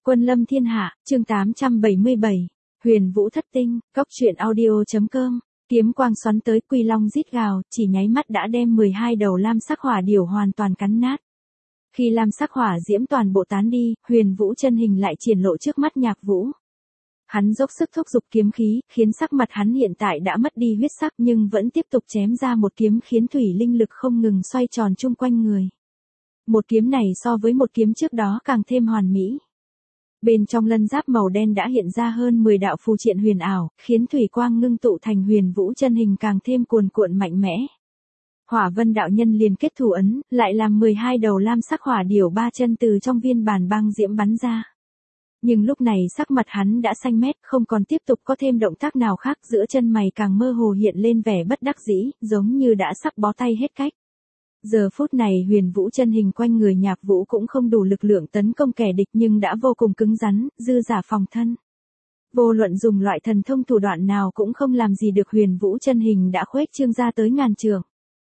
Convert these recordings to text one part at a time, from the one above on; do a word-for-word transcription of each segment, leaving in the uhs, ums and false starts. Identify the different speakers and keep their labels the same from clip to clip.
Speaker 1: Quân lâm thiên hạ, chương tám trăm bảy mươi bảy, Huyền Vũ thất tinh, cốc truyện audio.com, kiếm quang xoắn tới, quy long rít gào, chỉ nháy mắt đã đem mười hai đầu lam sắc hỏa điểu hoàn toàn cắn nát. Khi lam sắc hỏa diễm toàn bộ tán đi, Huyền Vũ chân hình lại triển lộ trước mắt Nhạc Vũ. Hắn dốc sức thúc giục kiếm khí, khiến sắc mặt hắn hiện tại đã mất đi huyết sắc nhưng vẫn tiếp tục chém ra một kiếm khiến thủy linh lực không ngừng xoay tròn chung quanh người. Một kiếm này so với một kiếm trước đó càng thêm hoàn mỹ. Bên trong lân giáp màu đen đã hiện ra hơn mười đạo phù triện huyền ảo, khiến thủy quang ngưng tụ thành Huyền Vũ chân hình càng thêm cuồn cuộn mạnh mẽ. Hỏa Vân đạo nhân liền kết thủ ấn, lại làm mười hai đầu lam sắc hỏa điểu ba chân từ trong viên bàn băng diễm bắn ra. Nhưng lúc này sắc mặt hắn đã xanh mét, không còn tiếp tục có thêm động tác nào khác, giữa chân mày càng mơ hồ hiện lên vẻ bất đắc dĩ, giống như đã sắp bó tay hết cách. Giờ phút này Huyền Vũ chân hình quanh người Nhạc Vũ cũng không đủ lực lượng tấn công kẻ địch nhưng đã vô cùng cứng rắn, dư giả phòng thân. Vô luận dùng loại thần thông thủ đoạn nào cũng không làm gì được Huyền Vũ chân hình đã khuếch trương ra tới ngàn trượng.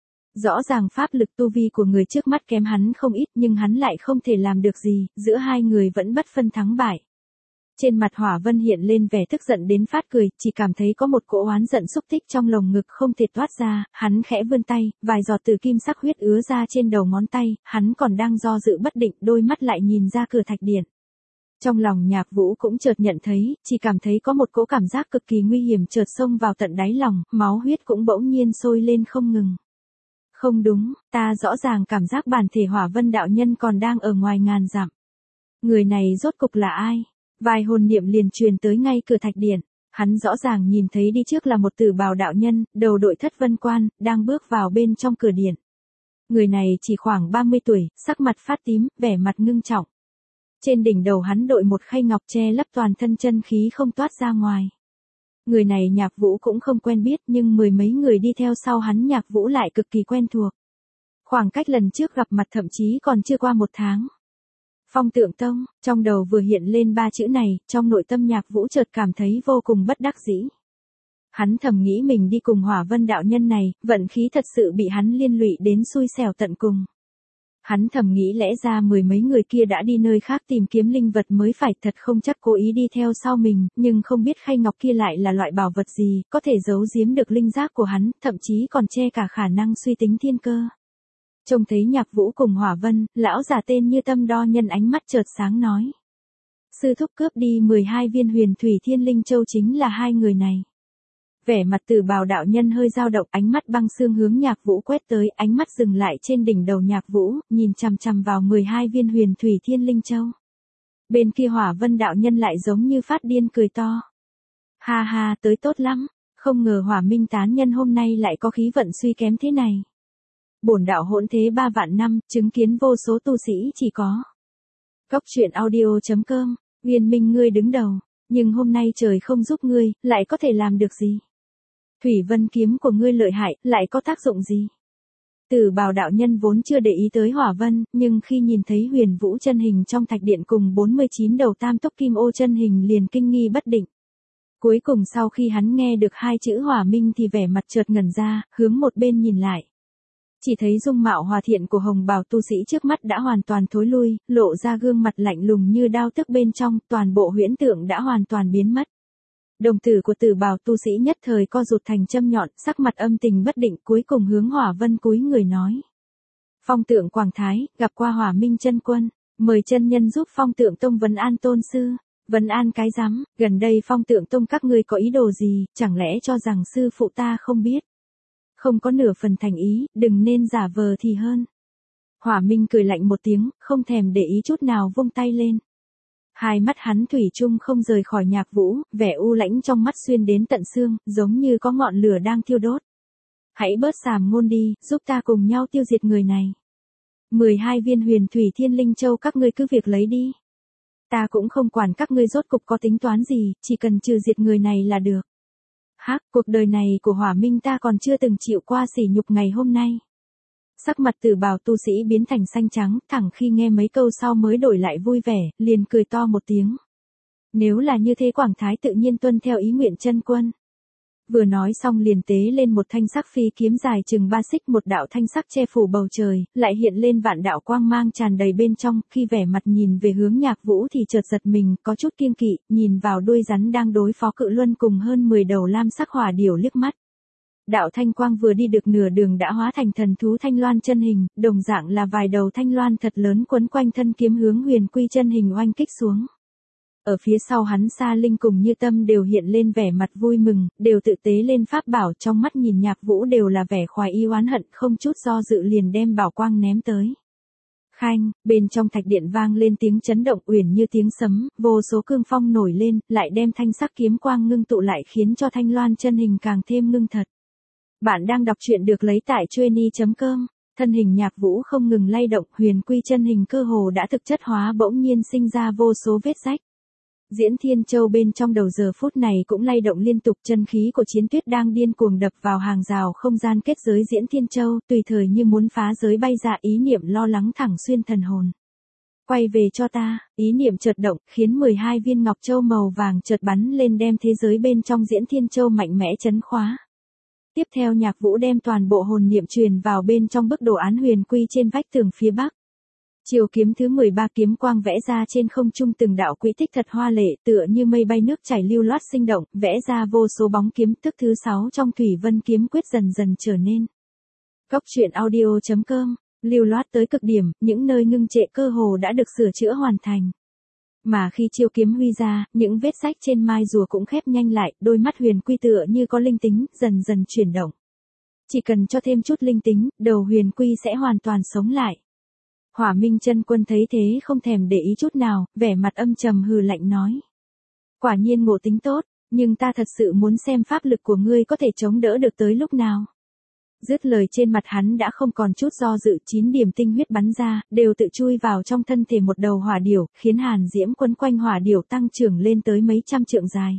Speaker 1: Rõ ràng pháp lực tu vi của người trước mắt kém hắn không ít nhưng hắn lại không thể làm được gì, giữa hai người vẫn bất phân thắng bại. Trên mặt Hỏa Vân hiện lên vẻ tức giận đến phát cười, chỉ cảm thấy có một cỗ oán giận xúc tích trong lồng ngực không thể toát ra, hắn khẽ vươn tay, vài giọt từ kim sắc huyết ứa ra trên đầu ngón tay, hắn còn đang do dự bất định, đôi mắt lại nhìn ra cửa thạch điện. Trong lòng Nhạc Vũ cũng chợt nhận thấy, chỉ cảm thấy có một cỗ cảm giác cực kỳ nguy hiểm chợt xông vào tận đáy lòng, máu huyết cũng bỗng nhiên sôi lên không ngừng. Không đúng, ta rõ ràng cảm giác bản thể Hỏa Vân đạo nhân còn đang ở ngoài ngàn dặm. Người này rốt cục là ai? Vài hồn niệm liền truyền tới ngay cửa thạch điện, hắn rõ ràng nhìn thấy đi trước là một tử bào đạo nhân, đầu đội thất vân quan, đang bước vào bên trong cửa điện. Người này chỉ khoảng ba mươi tuổi, sắc mặt phát tím, vẻ mặt ngưng trọng. Trên đỉnh đầu hắn đội một khay ngọc che lấp toàn thân, chân khí không toát ra ngoài. Người này Nhạc Vũ cũng không quen biết nhưng mười mấy người đi theo sau hắn Nhạc Vũ lại cực kỳ quen thuộc. Khoảng cách lần trước gặp mặt thậm chí còn chưa qua một tháng. Phong Tượng Tông, trong đầu vừa hiện lên ba chữ này, trong nội tâm Nhạc Vũ chợt cảm thấy vô cùng bất đắc dĩ. Hắn thầm nghĩ mình đi cùng Hỏa Vân đạo nhân này, vận khí thật sự bị hắn liên lụy đến xui xẻo tận cùng. Hắn thầm nghĩ lẽ ra mười mấy người kia đã đi nơi khác tìm kiếm linh vật mới phải, thật không chắc cố ý đi theo sau mình, nhưng không biết khay ngọc kia lại là loại bảo vật gì, có thể giấu giếm được linh giác của hắn, thậm chí còn che cả khả năng suy tính thiên cơ. Trông thấy Nhạc Vũ cùng Hỏa Vân, lão già tên Như Tâm Đo Nhân ánh mắt chợt sáng nói. Sư thúc cướp đi mười hai viên huyền thủy thiên linh châu chính là hai người này. Vẻ mặt tử bào đạo nhân hơi dao động, ánh mắt băng xương hướng Nhạc Vũ quét tới, ánh mắt dừng lại trên đỉnh đầu Nhạc Vũ, nhìn chằm chằm vào mười hai viên huyền thủy thiên linh châu. Bên kia Hỏa Vân đạo nhân lại giống như phát điên cười to. Ha ha, tới tốt lắm, không ngờ Hỏa Minh tán nhân hôm nay lại có khí vận suy kém thế này. Bổn đạo hỗn thế ba vạn năm, chứng kiến vô số tu sĩ chỉ có. Cốc truyện audio.com, Nguyên Minh ngươi đứng đầu, nhưng hôm nay trời không giúp ngươi, lại có thể làm được gì? Thủy Vân kiếm của ngươi lợi hại, lại có tác dụng gì? Tử bào đạo nhân vốn chưa để ý tới Hỏa Vân, nhưng khi nhìn thấy Huyền Vũ chân hình trong thạch điện cùng bốn mươi chín đầu tam túc kim ô chân hình liền kinh nghi bất định. Cuối cùng sau khi hắn nghe được hai chữ Hỏa Minh thì vẻ mặt chợt ngẩn ra, hướng một bên nhìn lại. Chỉ thấy dung mạo hòa thiện của hồng bào tu sĩ trước mắt đã hoàn toàn thối lui, lộ ra gương mặt lạnh lùng như đao tức bên trong, toàn bộ huyễn tượng đã hoàn toàn biến mất. Đồng tử của tử bào tu sĩ nhất thời co rụt thành châm nhọn, sắc mặt âm tình bất định, cuối cùng hướng Hỏa Vân cúi người nói. Phong Tượng Quảng Thái, gặp qua Hỏa Minh chân quân, mời chân nhân giúp Phong Tượng Tông vấn an tôn sư. Vấn an cái rắm, gần đây Phong Tượng Tông các ngươi có ý đồ gì, chẳng lẽ cho rằng sư phụ ta không biết? Không có nửa phần thành ý, đừng nên giả vờ thì hơn. Hỏa Minh cười lạnh một tiếng, không thèm để ý chút nào vung tay lên. Hai mắt hắn thủy chung không rời khỏi Nhạc Vũ, vẻ u lãnh trong mắt xuyên đến tận xương, giống như có ngọn lửa đang thiêu đốt. Hãy bớt sàm ngôn đi, giúp ta cùng nhau tiêu diệt người này. mười hai viên huyền thủy thiên linh châu các ngươi cứ việc lấy đi. Ta cũng không quản các ngươi rốt cục có tính toán gì, chỉ cần trừ diệt người này là được. Hắc, cuộc đời này của Hỏa Minh ta còn chưa từng chịu qua sỉ nhục ngày hôm nay. Sắc mặt tử bào tu sĩ biến thành xanh trắng, thẳng khi nghe mấy câu sau mới đổi lại vui vẻ, liền cười to một tiếng. Nếu là như thế Quảng Thái tự nhiên tuân theo ý nguyện chân quân. vừa nói xong liền tế lên một thanh sắc phi kiếm dài chừng ba xích, một đạo thanh sắc che phủ bầu trời, lại hiện lên vạn đạo quang mang tràn đầy bên trong, khi vẻ mặt nhìn về hướng Nhạc Vũ thì chợt giật mình, có chút kiêng kỵ, nhìn vào đuôi rắn đang đối phó Cự Luân cùng hơn mười đầu lam sắc hỏa điểu liếc mắt. Đạo thanh quang vừa đi được nửa đường đã hóa thành thần thú thanh loan chân hình, đồng dạng là vài đầu thanh loan thật lớn quấn quanh thân kiếm hướng Huyền Quy chân hình oanh kích xuống. Ở phía sau hắn Sa Linh cùng Như Tâm đều hiện lên vẻ mặt vui mừng, đều tự tế lên pháp bảo, trong mắt nhìn Nhạc Vũ đều là vẻ khoái ý oán hận, không chút do dự liền đem bảo quang ném tới. Khanh, bên trong thạch điện vang lên tiếng chấn động uyển như tiếng sấm, vô số cương phong nổi lên, lại đem thanh sắc kiếm quang ngưng tụ lại khiến cho thanh loan chân hình càng thêm ngưng thật. Bạn đang đọc truyện được lấy tại chueny chấm com. Thân hình Nhạc Vũ không ngừng lay động, Huyền Quy chân hình cơ hồ đã thực chất hóa, bỗng nhiên sinh ra vô số vết rách. Diễn Thiên Châu bên trong đầu giờ phút này cũng lay động liên tục, chân khí của Chiến Tuyết đang điên cuồng đập vào hàng rào không gian kết giới Diễn Thiên Châu, tùy thời như muốn phá giới bay ra, ý niệm lo lắng thẳng xuyên thần hồn. Quay về cho ta, ý niệm chợt động, khiến mười hai viên ngọc châu màu vàng chợt bắn lên đem thế giới bên trong Diễn Thiên Châu mạnh mẽ chấn khóa. Tiếp theo Nhạc Vũ đem toàn bộ hồn niệm truyền vào bên trong bức đồ án huyền quy trên vách tường phía bắc. Chiều kiếm thứ mười ba kiếm quang vẽ ra trên không trung từng đạo quỹ tích thật hoa lệ, tựa như mây bay nước chảy lưu loát sinh động, vẽ ra vô số bóng kiếm, tức thứ sáu trong Thủy Vân kiếm quyết dần dần trở nên. Cốc truyện audio chấm com, lưu loát tới cực điểm, những nơi ngưng trệ cơ hồ đã được sửa chữa hoàn thành. Mà khi chiêu kiếm huy ra, những vết rách trên mai rùa cũng khép nhanh lại, đôi mắt huyền quy tựa như có linh tính, dần dần chuyển động. Chỉ cần cho thêm chút linh tính, đầu huyền quy sẽ hoàn toàn sống lại. Hỏa Minh Chân Quân thấy thế không thèm để ý chút nào, vẻ mặt âm trầm hừ lạnh nói. Quả nhiên ngộ tính tốt, nhưng ta thật sự muốn xem pháp lực của ngươi có thể chống đỡ được tới lúc nào. Dứt lời trên mặt hắn đã không còn chút do dự, chín điểm tinh huyết bắn ra, đều tự chui vào trong thân thể một đầu hỏa điểu, khiến hàn diễm quấn quanh hỏa điểu tăng trưởng lên tới mấy trăm trượng dài.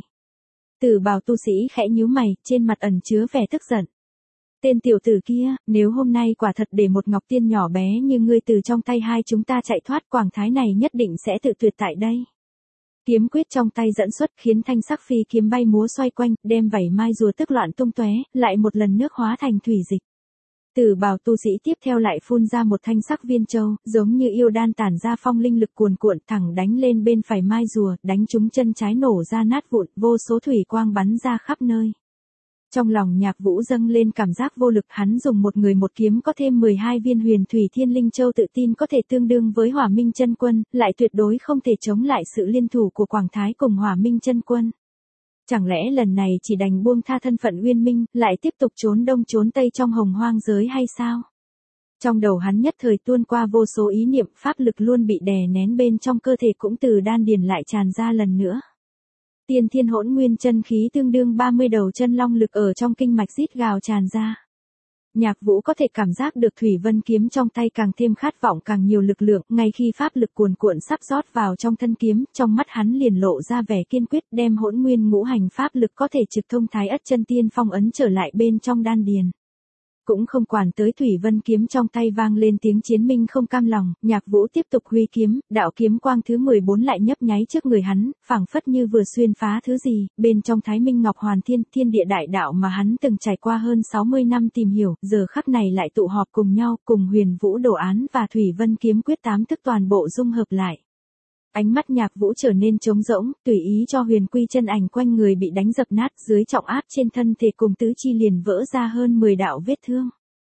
Speaker 1: Tử Bào tu sĩ khẽ nhíu mày, trên mặt ẩn chứa vẻ tức giận. Tên tiểu tử kia, nếu hôm nay quả thật để một ngọc tiên nhỏ bé như ngươi từ trong tay hai chúng ta chạy thoát, quảng thái này nhất định sẽ tự tuyệt tại đây. Kiếm quyết trong tay dẫn xuất khiến thanh sắc phi kiếm bay múa xoay quanh, đem vảy mai rùa tức loạn tung tóe, lại một lần nước hóa thành thủy dịch. Tử Bào tu sĩ tiếp theo lại phun ra một thanh sắc viên châu, giống như yêu đan tản ra phong linh lực cuồn cuộn thẳng đánh lên bên phải mai rùa, đánh trúng chân trái nổ ra nát vụn, vô số thủy quang bắn ra khắp nơi. Trong lòng Nhạc Vũ dâng lên cảm giác vô lực, hắn dùng một người một kiếm có thêm mười hai viên huyền thủy thiên linh châu tự tin có thể tương đương với Hỏa Minh Chân Quân, lại tuyệt đối không thể chống lại sự liên thủ của Quảng Thái cùng Hỏa Minh Chân Quân. Chẳng lẽ lần này chỉ đành buông tha thân phận Uyên Minh, lại tiếp tục trốn đông trốn tây trong hồng hoang giới hay sao? Trong đầu hắn nhất thời tuôn qua vô số ý niệm, pháp lực luôn bị đè nén bên trong cơ thể cũng từ đan điền lại tràn ra lần nữa. Tiên thiên hỗn nguyên chân khí tương đương ba mươi đầu chân long lực ở trong kinh mạch rít gào tràn ra. Nhạc Vũ có thể cảm giác được Thủy Vân kiếm trong tay càng thêm khát vọng càng nhiều lực lượng, ngay khi pháp lực cuồn cuộn sắp rót vào trong thân kiếm, trong mắt hắn liền lộ ra vẻ kiên quyết, đem hỗn nguyên ngũ hành pháp lực có thể trực thông Thái Ất chân tiên phong ấn trở lại bên trong đan điền. Cũng không quản tới Thủy Vân kiếm trong tay vang lên tiếng chiến minh không cam lòng, Nhạc Vũ tiếp tục huy kiếm, đạo kiếm quang thứ mười bốn lại nhấp nháy trước người hắn, phảng phất như vừa xuyên phá thứ gì, bên trong Thái Minh Ngọc Hoàn Thiên, thiên địa đại đạo mà hắn từng trải qua hơn sáu mươi năm tìm hiểu, giờ khắc này lại tụ họp cùng nhau, cùng Huyền Vũ đồ án và Thủy Vân kiếm quyết tám thức toàn bộ dung hợp lại. Ánh mắt Nhạc Vũ trở nên trống rỗng, tùy ý cho huyền quy chân ảnh quanh người bị đánh dập nát, dưới trọng áp trên thân thể cùng tứ chi liền vỡ ra hơn mười đạo vết thương.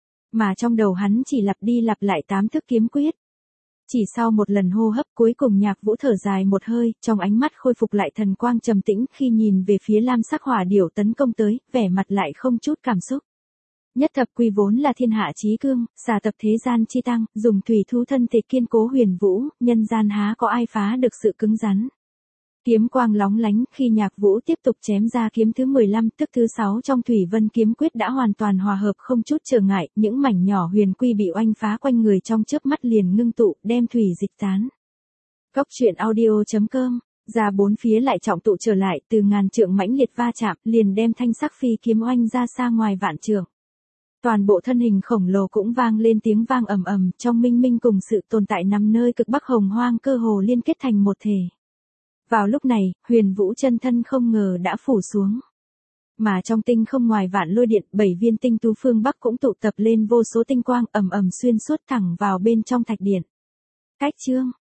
Speaker 1: Mà trong đầu hắn chỉ lặp đi lặp lại tám thức kiếm quyết. Chỉ sau một lần hô hấp cuối cùng Nhạc Vũ thở dài một hơi, trong ánh mắt khôi phục lại thần quang trầm tĩnh, khi nhìn về phía lam sắc hỏa điểu tấn công tới, vẻ mặt lại không chút cảm xúc. Nhất thập quy vốn là thiên hạ chí cương, xà tập thế gian chi tăng, dùng thủy thu thân thể kiên cố huyền vũ, nhân gian há có ai phá được sự cứng rắn. Kiếm quang lóng lánh, khi Nhạc Vũ tiếp tục chém ra kiếm thứ mười lăm, tức thứ sáu trong Thủy Vân kiếm quyết đã hoàn toàn hòa hợp không chút trở ngại, những mảnh nhỏ huyền quy bị oanh phá quanh người trong chớp mắt liền ngưng tụ, đem thủy dịch tán. Cốc truyện audio chấm com, ra bốn phía lại trọng tụ trở lại, từ ngàn trượng mãnh liệt va chạm, liền đem thanh sắc phi kiếm oanh ra xa ngoài vạn trượng. Toàn bộ thân hình khổng lồ cũng vang lên tiếng vang ầm ầm, trong minh minh cùng sự tồn tại nằm nơi cực bắc hồng hoang cơ hồ liên kết thành một thể. Vào lúc này, Huyền Vũ chân thân không ngờ đã phủ xuống. Mà trong tinh không ngoài vạn lôi điện, bảy viên tinh tú phương Bắc cũng tụ tập lên vô số tinh quang ầm ầm xuyên suốt thẳng vào bên trong thạch điện. Cách chương